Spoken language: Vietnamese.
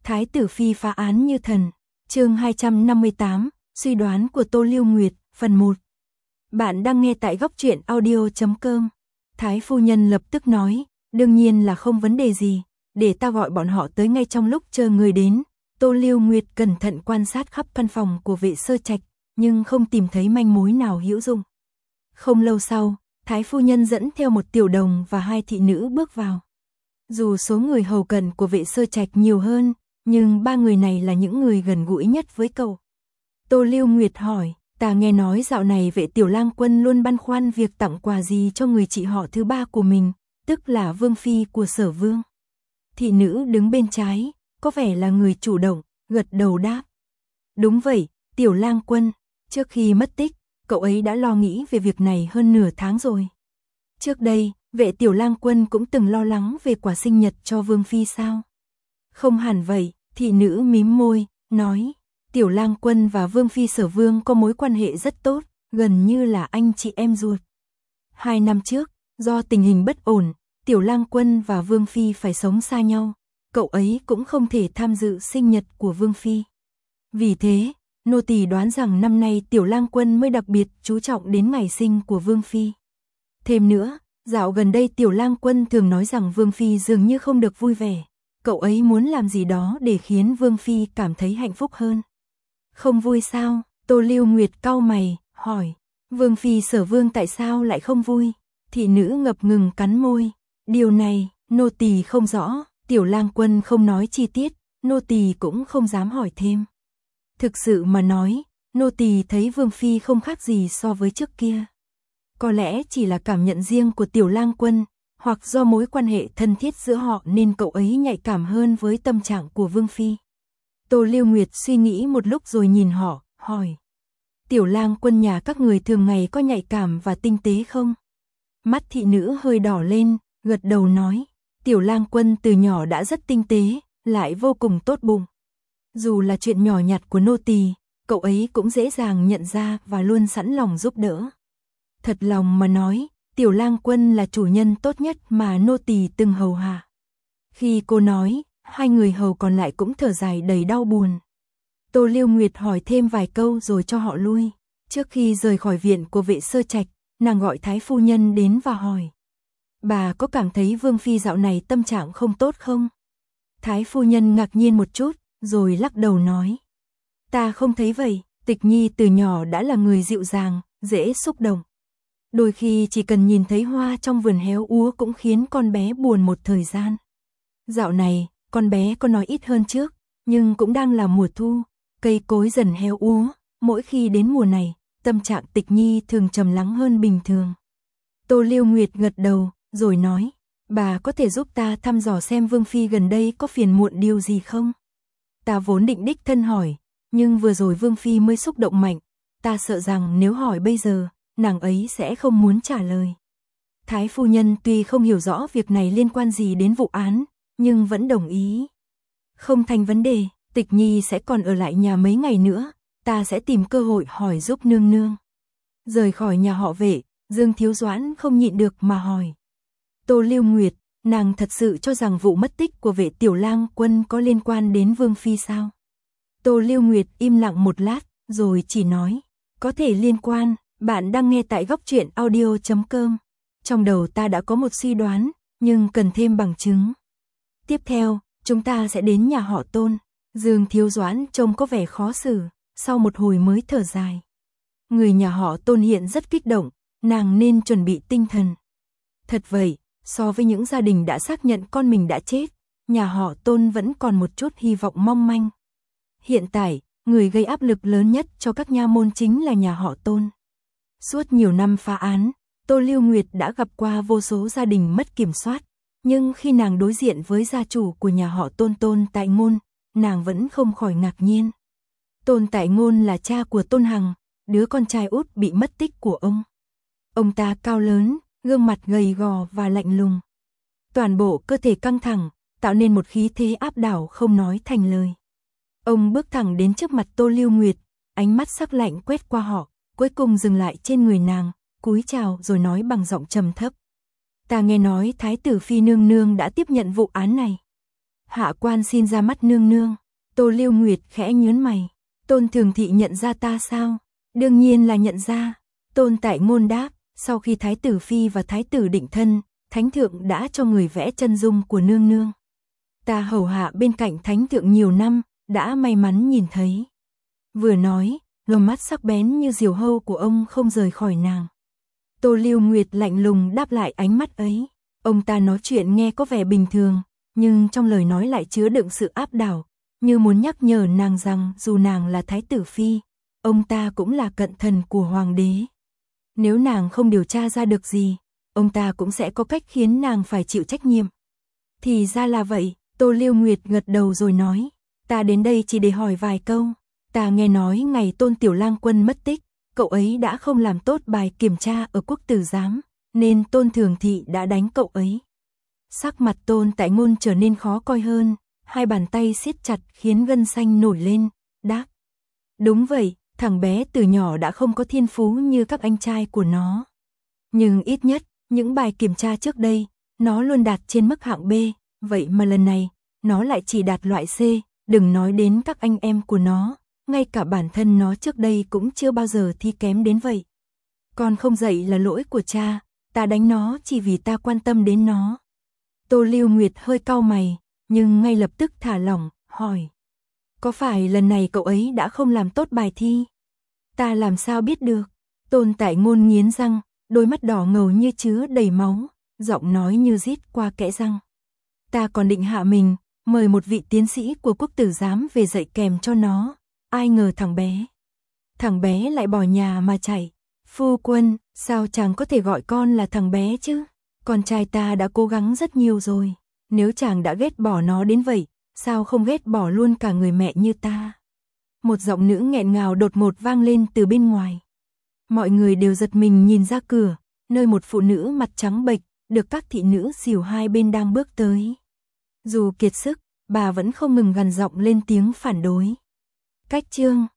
Thái tử phi phá án như thần. Chương 258, suy đoán của Tô Lưu Nguyệt, phần 1. Bạn đang nghe tại góc truyện audio.com. Thái phu nhân lập tức nói, đương nhiên là không vấn đề gì, để ta gọi bọn họ tới ngay trong lúc chờ người đến. Tô Lưu Nguyệt cẩn thận quan sát khắp căn phòng của Vệ Sơ Trạch, nhưng không tìm thấy manh mối nào hữu dụng. Không lâu sau, Thái phu nhân dẫn theo một tiểu đồng và 2 thị nữ bước vào. Dù số người hầu cận của Vệ Sơ Trạch nhiều hơn, nhưng 3 người này là những người gần gũi nhất với cậu. Tô Lưu Nguyệt hỏi, ta nghe nói dạo này Vệ tiểu lang quân luôn băn khoăn việc tặng quà gì cho người chị họ thứ 3 của mình, tức là vương phi của Sở Vương. Thị nữ đứng bên trái, có vẻ là người chủ động, gật đầu đáp. Đúng vậy, tiểu lang quân, trước khi mất tích, cậu ấy đã lo nghĩ về việc này hơn nửa tháng rồi. Trước đây, Vệ tiểu lang quân cũng từng lo lắng về quả sinh nhật cho vương phi sao? Không hẳn vậy, thị nữ mím môi, nói, tiểu lang quân và vương phi Sở Vương có mối quan hệ rất tốt, gần như là anh chị em ruột. 2 năm trước, do tình hình bất ổn, tiểu lang quân và vương phi phải sống xa nhau, cậu ấy cũng không thể tham dự sinh nhật của vương phi. Vì thế, nô tỳ đoán rằng năm nay tiểu lang quân mới đặc biệt chú trọng đến ngày sinh của vương phi. Thêm nữa, dạo gần đây tiểu lang quân thường nói rằng vương phi dường như không được vui vẻ. Cậu ấy muốn làm gì đó để khiến vương phi cảm thấy hạnh phúc hơn. Không vui sao? Tô Lưu Nguyệt cau mày, hỏi. Vương phi Sở Vương tại sao lại không vui? Thị nữ ngập ngừng cắn môi. Điều này, nô tỳ không rõ. Tiểu lang quân không nói chi tiết, nô tỳ cũng không dám hỏi thêm. Thực sự mà nói, nô tỳ thấy vương phi không khác gì so với trước kia. Có lẽ chỉ là cảm nhận riêng của tiểu lang quân, hoặc do mối quan hệ thân thiết giữa họ nên cậu ấy nhạy cảm hơn với tâm trạng của vương phi. Tô Lưu Nguyệt suy nghĩ một lúc rồi nhìn họ, hỏi. Tiểu lang quân nhà các người thường ngày có nhạy cảm và tinh tế không? Mắt thị nữ hơi đỏ lên, gật đầu nói. Tiểu lang quân từ nhỏ đã rất tinh tế, lại vô cùng tốt bụng. Dù là chuyện nhỏ nhặt của nô tỳ, cậu ấy cũng dễ dàng nhận ra và luôn sẵn lòng giúp đỡ. Thật lòng mà nói, tiểu lang quân là chủ nhân tốt nhất mà nô tỳ từng hầu hạ. Khi cô nói, 2 người hầu còn lại cũng thở dài đầy đau buồn. Tô Lưu Nguyệt hỏi thêm vài câu rồi cho họ lui. Trước khi rời khỏi viện của Vệ Sơ Trạch, nàng gọi Thái phu nhân đến và hỏi. Bà có cảm thấy vương phi dạo này tâm trạng không tốt không? Thái phu nhân ngạc nhiên một chút, rồi lắc đầu nói. Ta không thấy vậy, Tịch Nhi từ nhỏ đã là người dịu dàng, dễ xúc động. Đôi khi chỉ cần nhìn thấy hoa trong vườn héo úa cũng khiến con bé buồn một thời gian. Dạo này, con bé có nói ít hơn trước, nhưng cũng đang là mùa thu, cây cối dần héo úa, mỗi khi đến mùa này, tâm trạng Tịch Nhi thường trầm lắng hơn bình thường. Tô Lưu Nguyệt gật đầu, rồi nói, bà có thể giúp ta thăm dò xem vương phi gần đây có phiền muộn điều gì không? Ta vốn định đích thân hỏi, nhưng vừa rồi vương phi mới xúc động mạnh, ta sợ rằng nếu hỏi bây giờ, nàng ấy sẽ không muốn trả lời. Thái phu nhân tuy không hiểu rõ việc này liên quan gì đến vụ án, nhưng vẫn đồng ý. Không thành vấn đề, Tịch Nhi sẽ còn ở lại nhà mấy ngày nữa, ta sẽ tìm cơ hội hỏi giúp nương nương. Rời khỏi nhà họ Vệ, Dương Thiếu Doãn không nhịn được mà hỏi. Tô Lưu Nguyệt, nàng thật sự cho rằng vụ mất tích của Vệ tiểu lang quân có liên quan đến vương phi sao? Tô Lưu Nguyệt im lặng một lát, rồi chỉ nói, có thể liên quan. Bạn đang nghe tại góc truyện audio.com. Trong đầu ta đã có một suy đoán, nhưng cần thêm bằng chứng. Tiếp theo, chúng ta sẽ đến nhà họ Tôn. Dương Thiếu Doãn trông có vẻ khó xử, sau một hồi mới thở dài. Người nhà họ Tôn hiện rất kích động, nàng nên chuẩn bị tinh thần. Thật vậy, so với những gia đình đã xác nhận con mình đã chết, nhà họ Tôn vẫn còn một chút hy vọng mong manh. Hiện tại, người gây áp lực lớn nhất cho các nha môn chính là nhà họ Tôn. Suốt nhiều năm phá án, Tô Lưu Nguyệt đã gặp qua vô số gia đình mất kiểm soát, nhưng khi nàng đối diện với gia chủ của nhà họ Tôn Tôn Tại Ngôn, nàng vẫn không khỏi ngạc nhiên. Tôn Tại Ngôn là cha của Tôn Hằng, đứa con trai út bị mất tích của ông. Ông ta cao lớn, gương mặt gầy gò và lạnh lùng. Toàn bộ cơ thể căng thẳng, tạo nên một khí thế áp đảo không nói thành lời. Ông bước thẳng đến trước mặt Tô Lưu Nguyệt, ánh mắt sắc lạnh quét qua họ, cuối cùng dừng lại trên người nàng, cúi chào rồi nói bằng giọng trầm thấp. Ta nghe nói Thái tử phi nương nương đã tiếp nhận vụ án này. Hạ quan xin ra mắt nương nương. Tô Lưu Nguyệt khẽ nhướng mày. Tôn Thường Thị nhận ra ta sao? Đương nhiên là nhận ra. Tôn Tại Ngôn đáp, sau khi Thái tử Phi và Thái tử định thân, Thánh thượng đã cho người vẽ chân dung của nương nương. Ta hầu hạ bên cạnh Thánh thượng nhiều năm, đã may mắn nhìn thấy. Vừa nói, lồng mắt sắc bén như diều hâu của ông không rời khỏi nàng. Tô Lưu Nguyệt lạnh lùng đáp lại ánh mắt ấy. Ông ta nói chuyện nghe có vẻ bình thường, nhưng trong lời nói lại chứa đựng sự áp đảo, như muốn nhắc nhở nàng rằng dù nàng là Thái tử Phi, ông ta cũng là cận thần của Hoàng đế. Nếu nàng không điều tra ra được gì, ông ta cũng sẽ có cách khiến nàng phải chịu trách nhiệm. Thì ra là vậy, Tô Lưu Nguyệt gật đầu rồi nói, ta đến đây chỉ để hỏi vài câu. Ta nghe nói ngày Tôn Tiểu Lang Quân mất tích, cậu ấy đã không làm tốt bài kiểm tra ở quốc tử giám, nên Tôn Thường Thị đã đánh cậu ấy. Sắc mặt Tôn Tại Ngôn trở nên khó coi hơn, hai bàn tay siết chặt khiến gân xanh nổi lên, đáp. Đúng vậy, thằng bé từ nhỏ đã không có thiên phú như các anh trai của nó. Nhưng ít nhất, những bài kiểm tra trước đây, nó luôn đạt trên mức hạng B, vậy mà lần này, nó lại chỉ đạt loại C, đừng nói đến các anh em của nó, ngay cả bản thân nó trước đây cũng chưa bao giờ thi kém đến vậy. Con không dạy là lỗi của cha, ta đánh nó chỉ vì ta quan tâm đến nó. Tô Lưu Nguyệt hơi cau mày, nhưng ngay lập tức thả lỏng, hỏi. Có phải lần này cậu ấy đã không làm tốt bài thi? Ta làm sao biết được? Tôn Tại Ngôn nghiến răng, đôi mắt đỏ ngầu như chứa đầy máu, giọng nói như rít qua kẽ răng. Ta còn định hạ mình, mời một vị tiến sĩ của quốc tử giám về dạy kèm cho nó, ai ngờ thằng bé lại bỏ nhà mà chạy. Phu quân, sao chàng có thể gọi con là thằng bé chứ? Con trai ta đã cố gắng rất nhiều rồi, nếu chàng đã ghét bỏ nó đến vậy, sao không ghét bỏ luôn cả người mẹ như ta? Một giọng nữ nghẹn ngào đột ngột vang lên từ bên ngoài. Mọi người đều giật mình nhìn ra cửa, nơi một phụ nữ mặt trắng bệch, được các thị nữ xỉu hai bên đang bước tới. Dù kiệt sức, bà vẫn không ngừng gằn giọng lên tiếng phản đối. Cách chương